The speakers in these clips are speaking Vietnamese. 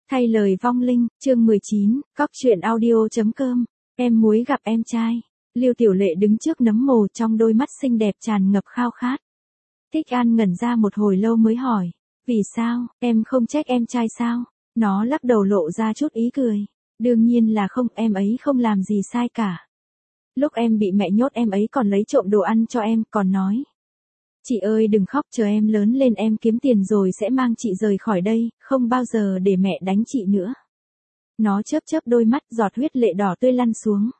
Thay lời vong linh, chương 19, cóc truyện audio.com, em muối gặp em trai. Lưu Tiểu Lệ đứng trước nấm mồ, trong đôi mắt xinh đẹp tràn ngập khao khát. Thích An ngẩn ra một hồi lâu mới hỏi, vì sao, em không trách em trai sao? Nó lắc đầu lộ ra chút ý cười. Đương nhiên là không, em ấy không làm gì sai cả. Lúc em bị mẹ nhốt em ấy còn lấy trộm đồ ăn cho em, còn nói. Chị ơi đừng khóc, chờ em lớn lên em kiếm tiền rồi sẽ mang chị rời khỏi đây, không bao giờ để mẹ đánh chị nữa. Nó chớp chớp đôi mắt, giọt huyết lệ đỏ tươi lăn xuống.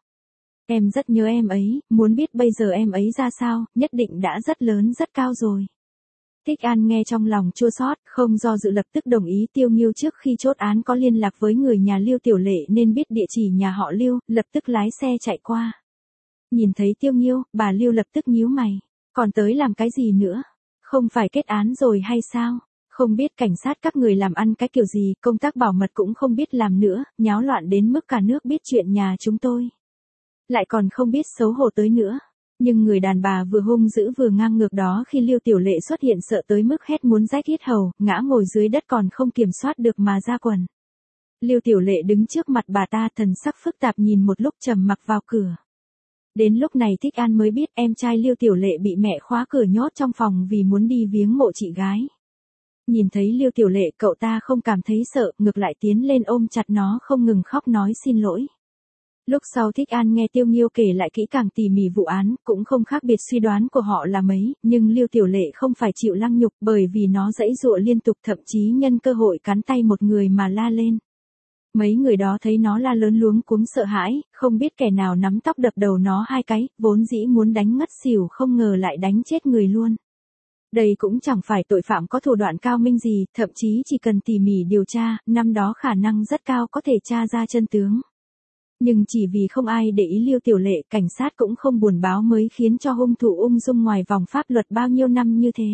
Em rất nhớ em ấy, muốn biết bây giờ em ấy ra sao, nhất định đã rất lớn rất cao rồi. Thích An nghe trong lòng chua xót, không do dự lập tức đồng ý. Tiêu Nghiêu trước khi chốt án có liên lạc với người nhà Lưu Tiểu Lệ nên biết địa chỉ nhà họ Lưu, lập tức lái xe chạy qua. Nhìn thấy Tiêu Nghiêu, bà Lưu lập tức nhíu mày. Còn tới làm cái gì nữa? Không phải kết án rồi hay sao? Không biết cảnh sát các người làm ăn cái kiểu gì, công tác bảo mật cũng không biết làm nữa, nháo loạn đến mức cả nước biết chuyện nhà chúng tôi. Lại còn không biết xấu hổ tới nữa. Nhưng người đàn bà vừa hung dữ vừa ngang ngược đó khi Lưu Tiểu Lệ xuất hiện sợ tới mức hét muốn rách yết hầu, ngã ngồi dưới đất còn không kiểm soát được mà ra quần. Lưu Tiểu Lệ đứng trước mặt bà ta, thần sắc phức tạp nhìn một lúc trầm mặc vào cửa. Đến lúc này Thích An mới biết em trai Lưu Tiểu Lệ bị mẹ khóa cửa nhốt trong phòng vì muốn đi viếng mộ chị gái. Nhìn thấy Lưu Tiểu Lệ, cậu ta không cảm thấy sợ, ngược lại tiến lên ôm chặt nó không ngừng khóc nói xin lỗi. Lúc sau Thích An nghe Tiêu Nghiêu kể lại kỹ càng tỉ mỉ vụ án, cũng không khác biệt suy đoán của họ là mấy, nhưng Lưu Tiểu Lệ không phải chịu lăng nhục bởi vì nó giãy giụa liên tục, thậm chí nhân cơ hội cắn tay một người mà la lên. Mấy người đó thấy nó la lớn luống cuống sợ hãi, không biết kẻ nào nắm tóc đập đầu nó hai cái, vốn dĩ muốn đánh ngất xỉu không ngờ lại đánh chết người luôn. Đây cũng chẳng phải tội phạm có thủ đoạn cao minh gì, thậm chí chỉ cần tỉ mỉ điều tra, năm đó khả năng rất cao có thể tra ra chân tướng. Nhưng chỉ vì không ai để ý Lưu Tiểu Lệ, cảnh sát cũng không buồn báo mới khiến cho hung thủ ung dung ngoài vòng pháp luật bao nhiêu năm như thế.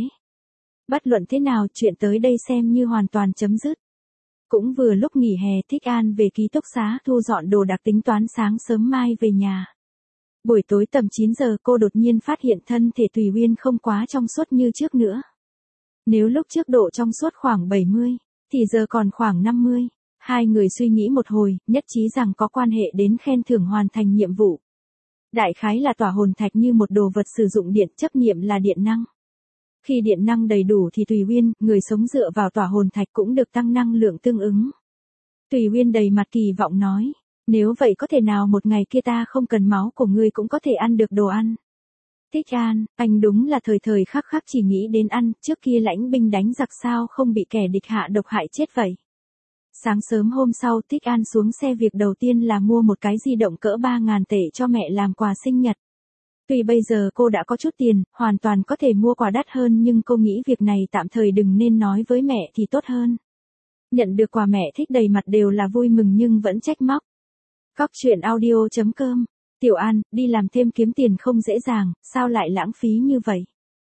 Bất luận thế nào, chuyện tới đây xem như hoàn toàn chấm dứt. Cũng vừa lúc nghỉ hè, Thích An về ký túc xá thu dọn đồ đạc tính toán sáng sớm mai về nhà. Buổi tối tầm 9 giờ cô đột nhiên phát hiện thân thể Thùy Uyên không quá trong suốt như trước nữa. Nếu lúc trước độ trong suốt khoảng 70, thì giờ còn khoảng 50. Hai người suy nghĩ một hồi, nhất trí rằng có quan hệ đến khen thưởng hoàn thành nhiệm vụ. Đại khái là tỏa hồn thạch như một đồ vật sử dụng điện, chấp niệm là điện năng. Khi điện năng đầy đủ thì Thùy Uyên, người sống dựa vào tỏa hồn thạch cũng được tăng năng lượng tương ứng. Thùy Uyên đầy mặt kỳ vọng nói, nếu vậy có thể nào một ngày kia ta không cần máu của ngươi cũng có thể ăn được đồ ăn. Thích An, anh đúng là thời thời khắc khắc chỉ nghĩ đến ăn, trước kia lãnh binh đánh giặc sao không bị kẻ địch hạ độc hại chết vậy. Sáng sớm hôm sau Thích An xuống xe, việc đầu tiên là mua một cái di động cỡ 3.000 tệ cho mẹ làm quà sinh nhật. Tuy bây giờ cô đã có chút tiền, hoàn toàn có thể mua quà đắt hơn nhưng cô nghĩ việc này tạm thời đừng nên nói với mẹ thì tốt hơn. Nhận được quà mẹ thích đầy mặt đều là vui mừng nhưng vẫn trách móc. Cóc truyện audio.com, Tiểu An, đi làm thêm kiếm tiền không dễ dàng, sao lại lãng phí như vậy?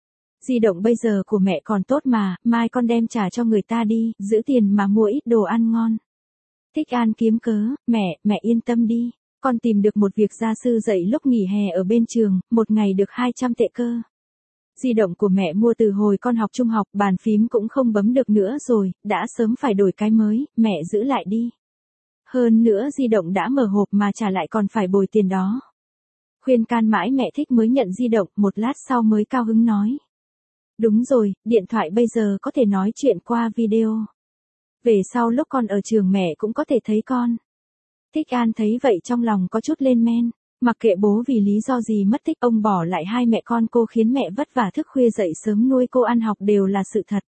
Di động bây giờ của mẹ còn tốt mà, mai con đem trả cho người ta đi, giữ tiền mà mua ít đồ ăn ngon. Thích An kiếm cớ, mẹ yên tâm đi, con tìm được một việc gia sư dạy lúc nghỉ hè ở bên trường, một ngày được 200 tệ cơ. Di động của mẹ mua từ hồi con học trung học, bàn phím cũng không bấm được nữa rồi, đã sớm phải đổi cái mới, mẹ giữ lại đi. Hơn nữa di động đã mở hộp mà trả lại còn phải bồi tiền đó. Khuyên can mãi mẹ thích mới nhận di động, một lát sau mới cao hứng nói. Đúng rồi, điện thoại bây giờ có thể nói chuyện qua video. Về sau lúc con ở trường mẹ cũng có thể thấy con. Thích An thấy vậy trong lòng có chút lên men, mặc kệ bố vì lý do gì mất tích, ông bỏ lại hai mẹ con cô khiến mẹ vất vả thức khuya dậy sớm nuôi cô ăn học đều là sự thật.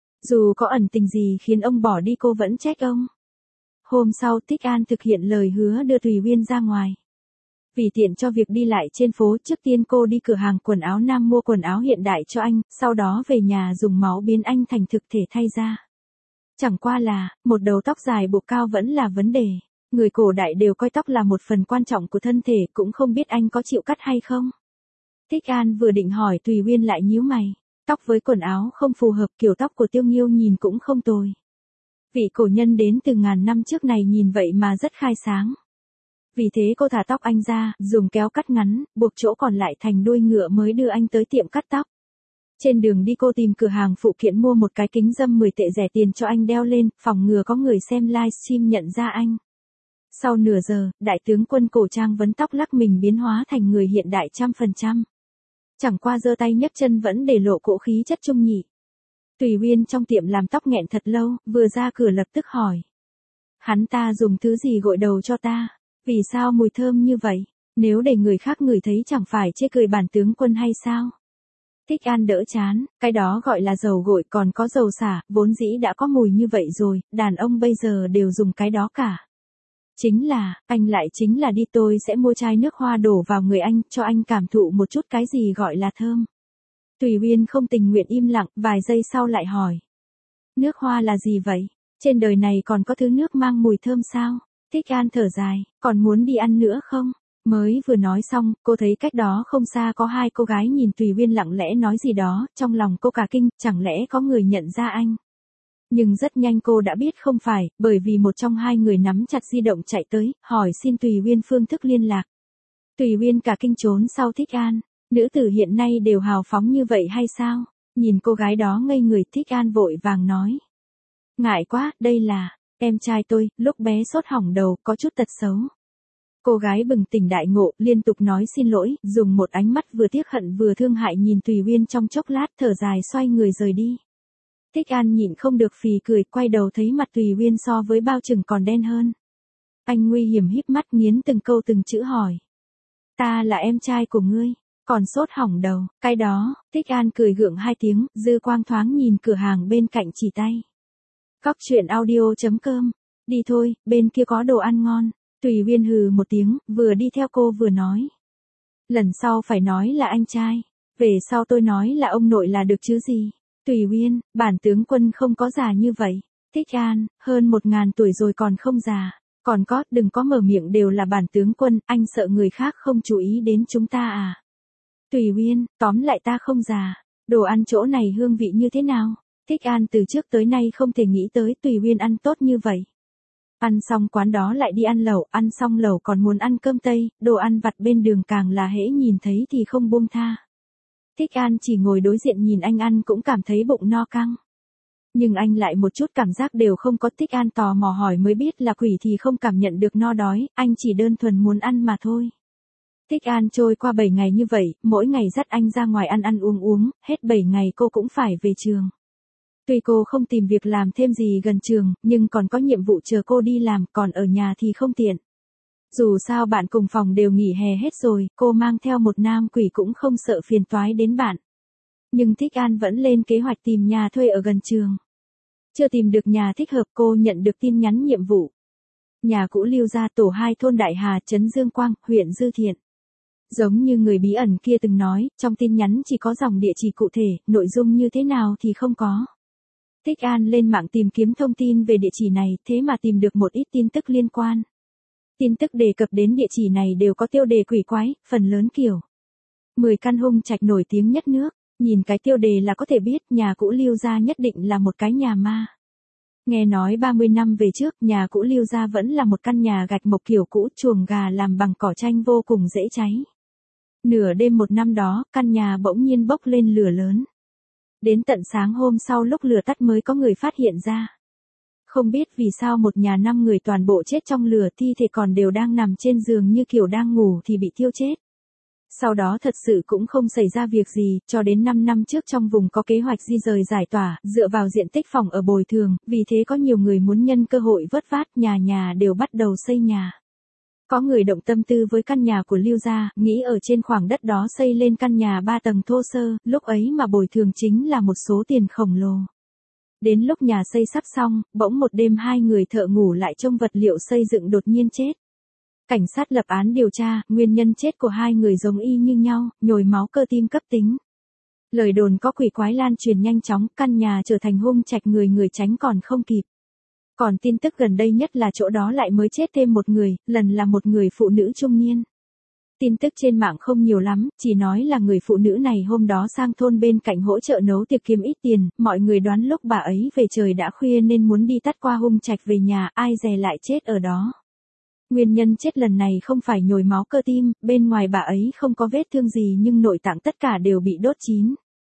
Dù có ẩn tình gì khiến ông bỏ đi cô vẫn trách ông. Hôm sau Thích An thực hiện lời hứa đưa Thùy Uyên ra ngoài. Vì tiện cho việc đi lại trên phố, trước tiên cô đi cửa hàng quần áo nam mua quần áo hiện đại cho anh, sau đó về nhà dùng máu biến anh thành thực thể thay ra. Chẳng qua là, một đầu tóc dài buộc cao vẫn là vấn đề. Người cổ đại đều coi tóc là một phần quan trọng của thân thể, cũng không biết anh có chịu cắt hay không. Thích An vừa định hỏi Thùy Uyên lại nhíu mày. Tóc với quần áo không phù hợp, kiểu tóc của Tiêu Nghiêu nhìn cũng không tồi. Vị cổ nhân đến từ ngàn năm trước này nhìn vậy mà rất khai sáng. Vì thế cô thả tóc anh ra, dùng kéo cắt ngắn, buộc chỗ còn lại thành đuôi ngựa mới đưa anh tới tiệm cắt tóc. Trên đường đi cô tìm cửa hàng phụ kiện mua một cái kính râm 10 tệ rẻ tiền cho anh đeo lên, phòng ngừa có người xem livestream nhận ra anh. Sau nửa giờ, đại tướng quân cổ trang vấn tóc lắc mình biến hóa thành người hiện đại 100%. Chẳng qua giơ tay nhấc chân vẫn để lộ cỗ khí chất trung nhị. Tùy Uyên trong tiệm làm tóc nghẹn thật lâu, vừa ra cửa lập tức hỏi. Hắn ta dùng thứ gì gội đầu cho ta? Vì sao mùi thơm như vậy? Nếu để người khác ngửi thấy chẳng phải chê cười bản tướng quân hay sao? Thích An đỡ chán, cái đó gọi là dầu gội còn có dầu xả, vốn dĩ đã có mùi như vậy rồi, đàn ông bây giờ đều dùng cái đó cả. Anh lại chính là đi tôi sẽ mua chai nước hoa đổ vào người anh, cho anh cảm thụ một chút cái gì gọi là thơm. Tùy Uyên không tình nguyện im lặng, vài giây sau lại hỏi. Nước hoa là gì vậy? Trên đời này còn có thứ nước mang mùi thơm sao? Thích An thở dài, còn muốn đi ăn nữa không? Mới vừa nói xong, cô thấy cách đó không xa có hai cô gái nhìn Tùy Uyên lặng lẽ nói gì đó, trong lòng cô cả kinh, chẳng lẽ có người nhận ra anh? Nhưng rất nhanh cô đã biết không phải, bởi vì một trong hai người nắm chặt di động chạy tới, hỏi xin Tùy Uyên phương thức liên lạc. Tùy Uyên cả kinh trốn sau Thích An, nữ tử hiện nay đều hào phóng như vậy hay sao? Nhìn cô gái đó ngây người, Thích An vội vàng nói. Ngại quá, đây là, em trai tôi, lúc bé sốt hỏng đầu, có chút tật xấu. Cô gái bừng tỉnh đại ngộ, liên tục nói xin lỗi, dùng một ánh mắt vừa tiếc hận vừa thương hại nhìn Tùy Uyên trong chốc lát, thở dài xoay người rời đi. Thích An nhịn không được phì cười, quay đầu thấy mặt Tùy Uyên so với bao chừng còn đen hơn. Anh nguy hiểm híp mắt nghiến từng câu từng chữ hỏi. Ta là em trai của ngươi, còn sốt hỏng đầu, cái đó, Thích An cười gượng hai tiếng, dư quang thoáng nhìn cửa hàng bên cạnh chỉ tay. Cóc truyện audio.com, đi thôi, bên kia có đồ ăn ngon. Tùy Uyên hừ một tiếng, vừa đi theo cô vừa nói. Lần sau phải nói là anh trai, về sau tôi nói là ông nội là được chứ gì. Tùy Uyên, bản tướng quân không có già như vậy. Thích An, hơn 1000 tuổi rồi còn không già. Còn có, đừng có mở miệng đều là bản tướng quân, anh sợ người khác không chú ý đến chúng ta à. Tùy Uyên, tóm lại ta không già. Đồ ăn chỗ này hương vị như thế nào? Thích An từ trước tới nay không thể nghĩ tới Tùy Uyên ăn tốt như vậy. Ăn xong quán đó lại đi ăn lẩu, ăn xong lẩu còn muốn ăn cơm tây, đồ ăn vặt bên đường càng là hễ nhìn thấy thì không buông tha. Thích An chỉ ngồi đối diện nhìn anh ăn cũng cảm thấy bụng no căng. Nhưng anh lại một chút cảm giác đều không có. Thích An tò mò hỏi mới biết là quỷ thì không cảm nhận được no đói, anh chỉ đơn thuần muốn ăn mà thôi. Thích An trôi qua 7 ngày như vậy, mỗi ngày dắt anh ra ngoài ăn uống, hết 7 ngày cô cũng phải về trường. Tuy cô không tìm việc làm thêm gì gần trường, nhưng còn có nhiệm vụ chờ cô đi làm, còn ở nhà thì không tiện. Dù sao bạn cùng phòng đều nghỉ hè hết rồi, cô mang theo một nam quỷ cũng không sợ phiền toái đến bạn. Nhưng Thích An vẫn lên kế hoạch tìm nhà thuê ở gần trường. Chưa tìm được nhà thích hợp cô nhận được tin nhắn nhiệm vụ. Nhà cũ Lưu Gia tổ 2 thôn Đại Hà, trấn Dương Quang, huyện Dư Thiện. Giống như người bí ẩn kia từng nói, trong tin nhắn chỉ có dòng địa chỉ cụ thể, nội dung như thế nào thì không có. Thích An lên mạng tìm kiếm thông tin về địa chỉ này, thế mà tìm được một ít tin tức liên quan. Tin tức đề cập đến địa chỉ này đều có tiêu đề quỷ quái, phần lớn kiểu 10 căn hung trạch nổi tiếng nhất nước, nhìn cái tiêu đề là có thể biết nhà cũ Lưu Gia nhất định là một cái nhà ma. Nghe nói 30 năm về trước, nhà cũ Lưu Gia vẫn là một căn nhà gạch mộc kiểu cũ, chuồng gà làm bằng cỏ tranh vô cùng dễ cháy. Nửa đêm một năm đó, căn nhà bỗng nhiên bốc lên lửa lớn. Đến tận sáng hôm sau lúc lửa tắt mới có người phát hiện ra. Không biết vì sao một nhà 5 người toàn bộ chết trong lửa, thi thể còn đều đang nằm trên giường như kiểu đang ngủ thì bị thiêu chết. Sau đó thật sự cũng không xảy ra việc gì, cho đến 5 năm trước trong vùng có kế hoạch di rời giải tỏa, dựa vào diện tích phòng ở bồi thường, vì thế có nhiều người muốn nhân cơ hội vớt vát, nhà nhà đều bắt đầu xây nhà. Có người động tâm tư với căn nhà của Lưu Gia, nghĩ ở trên khoảng đất đó xây lên căn nhà 3 tầng thô sơ, lúc ấy mà bồi thường chính là một số tiền khổng lồ. Đến lúc nhà xây sắp xong, bỗng một đêm 2 người thợ ngủ lại trông vật liệu xây dựng đột nhiên chết. Cảnh sát lập án điều tra, nguyên nhân chết của 2 người giống y như nhau, nhồi máu cơ tim cấp tính. Lời đồn có quỷ quái lan truyền nhanh chóng, căn nhà trở thành hung trạch người người tránh còn không kịp. Còn tin tức gần đây nhất là chỗ đó lại mới chết thêm một người, lần là một người phụ nữ trung niên. Tin tức trên mạng không nhiều lắm, chỉ nói là người phụ nữ này hôm đó sang thôn bên cạnh hỗ trợ nấu tiệc kiếm ít tiền, mọi người đoán lúc bà ấy về trời đã khuya nên muốn đi tắt qua hung trạch về nhà, ai dè lại chết ở đó. Nguyên nhân chết lần này không phải nhồi máu cơ tim, bên ngoài bà ấy không có vết thương gì nhưng nội tạng tất cả đều bị đốt chín.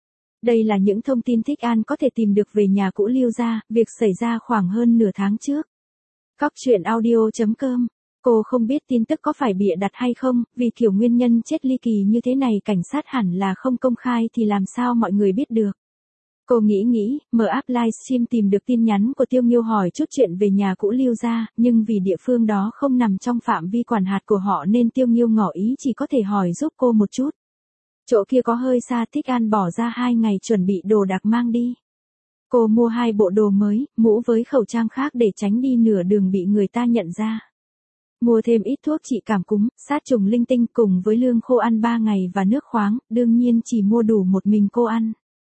Đây là những thông tin Thích An có thể tìm được về nhà cũ Lưu gia, việc xảy ra khoảng hơn nửa tháng trước. Cóc truyện audio.com. Cô không biết tin tức có phải bịa đặt hay không, vì kiểu nguyên nhân chết ly kỳ như thế này cảnh sát hẳn là không công khai thì làm sao mọi người biết được. Cô nghĩ, mở app livestream tìm được tin nhắn của Tiêu Nghiêu hỏi chút chuyện về nhà cũ Lưu gia, nhưng vì địa phương đó không nằm trong phạm vi quản hạt của họ nên Tiêu Nghiêu ngỏ ý chỉ có thể hỏi giúp cô một chút. Chỗ kia có hơi xa, Thích An bỏ ra 2 ngày chuẩn bị đồ đạc mang đi. Cô mua 2 bộ đồ mới, mũ với khẩu trang khác để tránh đi nửa đường bị người ta nhận ra. Mua thêm ít thuốc trị cảm cúm, sát trùng linh tinh cùng với lương khô ăn 3 ngày và nước khoáng, đương nhiên chỉ mua đủ một mình cô ăn.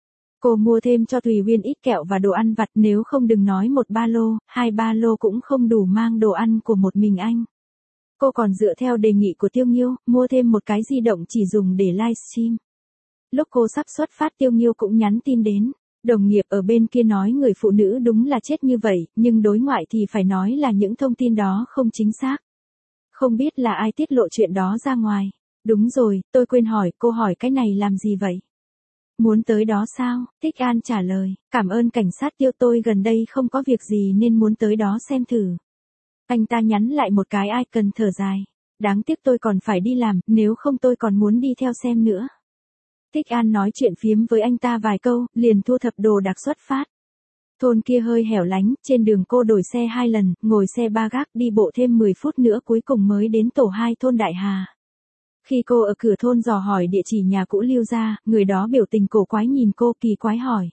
Cô mua thêm cho Thùy Uyên ít kẹo và đồ ăn vặt, nếu không đừng nói 1 ba lô, 2 ba lô cũng không đủ mang đồ ăn của một mình anh. Cô còn dựa theo đề nghị của Tiêu Nghiêu, mua thêm một cái di động chỉ dùng để livestream. Lúc cô sắp xuất phát Tiêu Nghiêu cũng nhắn tin đến. Đồng nghiệp ở bên kia nói người phụ nữ đúng là chết như vậy, nhưng đối ngoại thì phải nói là những thông tin đó không chính xác. Không biết là ai tiết lộ chuyện đó ra ngoài. Đúng rồi, tôi quên hỏi, cô hỏi cái này làm gì vậy? Muốn tới đó sao? Thích An trả lời, cảm ơn cảnh sát Tiêu, tôi gần đây không có việc gì nên muốn tới đó xem thử. Anh ta nhắn lại một cái ai cần thở dài. Đáng tiếc tôi còn phải đi làm, nếu không tôi còn muốn đi theo xem nữa. Thích An nói chuyện phiếm với anh ta vài câu, liền thu thập đồ đạc xuất phát. Thôn kia hơi hẻo lánh, trên đường cô đổi xe 2 lần, ngồi xe ba gác đi bộ thêm 10 phút nữa cuối cùng mới đến tổ 2 thôn Đại Hà. Khi cô ở cửa thôn dò hỏi địa chỉ nhà cũ Lưu gia, người đó biểu tình cổ quái nhìn cô kỳ quái hỏi.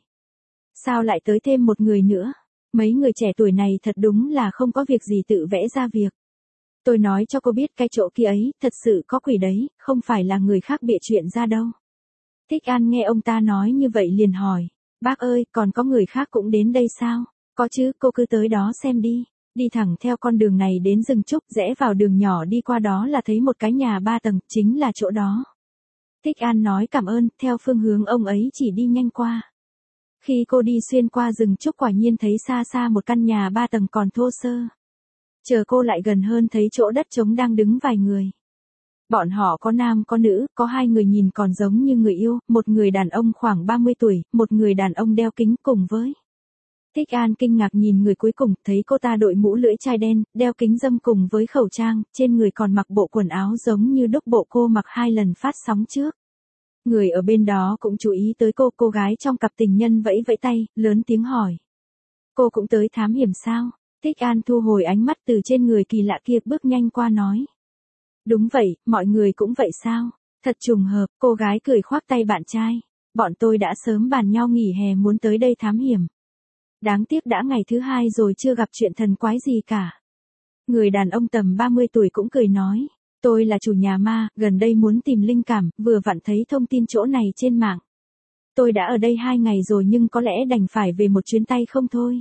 Sao lại tới thêm một người nữa? Mấy người trẻ tuổi này thật đúng là không có việc gì tự vẽ ra việc. Tôi nói cho cô biết cái chỗ kia ấy, thật sự có quỷ đấy, không phải là người khác bịa chuyện ra đâu. Thích An nghe ông ta nói như vậy liền hỏi. Bác ơi, còn có người khác cũng đến đây sao? Có chứ, cô cứ tới đó xem đi. Đi thẳng theo con đường này đến rừng trúc, rẽ vào đường nhỏ đi qua đó là thấy một cái nhà 3 tầng, chính là chỗ đó. Thích An nói cảm ơn, theo phương hướng ông ấy chỉ đi nhanh qua. Khi cô đi xuyên qua rừng trúc quả nhiên thấy xa xa một căn nhà 3 tầng còn thô sơ. Chờ cô lại gần hơn thấy chỗ đất trống đang đứng vài người. Bọn họ có nam có nữ, có 2 người nhìn còn giống như người yêu, một người đàn ông khoảng 30 tuổi, một người đàn ông đeo kính cùng với. Thích An kinh ngạc nhìn người cuối cùng, thấy cô ta đội mũ lưỡi chai đen, đeo kính râm cùng với khẩu trang, trên người còn mặc bộ quần áo giống như đúc bộ cô mặc 2 lần phát sóng trước. Người ở bên đó cũng chú ý tới cô gái trong cặp tình nhân vẫy vẫy tay, lớn tiếng hỏi. Cô cũng tới thám hiểm sao? Thích An thu hồi ánh mắt từ trên người kỳ lạ kia bước nhanh qua nói. Đúng vậy, mọi người cũng vậy sao? Thật trùng hợp, cô gái cười khoác tay bạn trai. Bọn tôi đã sớm bàn nhau nghỉ hè muốn tới đây thám hiểm. Đáng tiếc đã ngày thứ 2 rồi chưa gặp chuyện thần quái gì cả. Người đàn ông tầm 30 tuổi cũng cười nói. Tôi là chủ nhà ma, gần đây muốn tìm linh cảm, vừa vặn thấy thông tin chỗ này trên mạng. Tôi đã ở đây 2 ngày rồi nhưng có lẽ đành phải về một chuyến tay không thôi.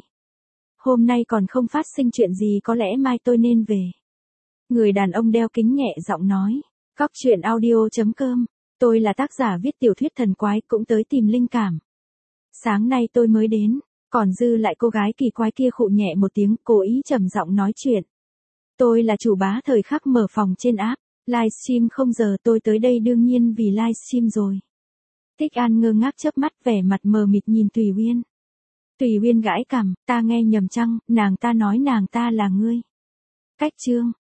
Hôm nay còn không phát sinh chuyện gì có lẽ mai tôi nên về. Người đàn ông đeo kính nhẹ giọng nói. Cóc truyện audio.com. Tôi là tác giả viết tiểu thuyết thần quái cũng tới tìm linh cảm. Sáng nay tôi mới đến, còn dư lại cô gái kỳ quái kia khụ nhẹ một tiếng cố ý trầm giọng nói chuyện. Tôi là chủ bá thời khắc mở phòng trên app. Livestream không giờ tôi tới đây đương nhiên vì livestream rồi. Thích An ngơ ngác chớp mắt vẻ mặt mờ mịt nhìn Thùy Uyên. Thùy Uyên gãi cằm, ta nghe nhầm chăng, nàng ta nói nàng ta là ngươi. Cách chương.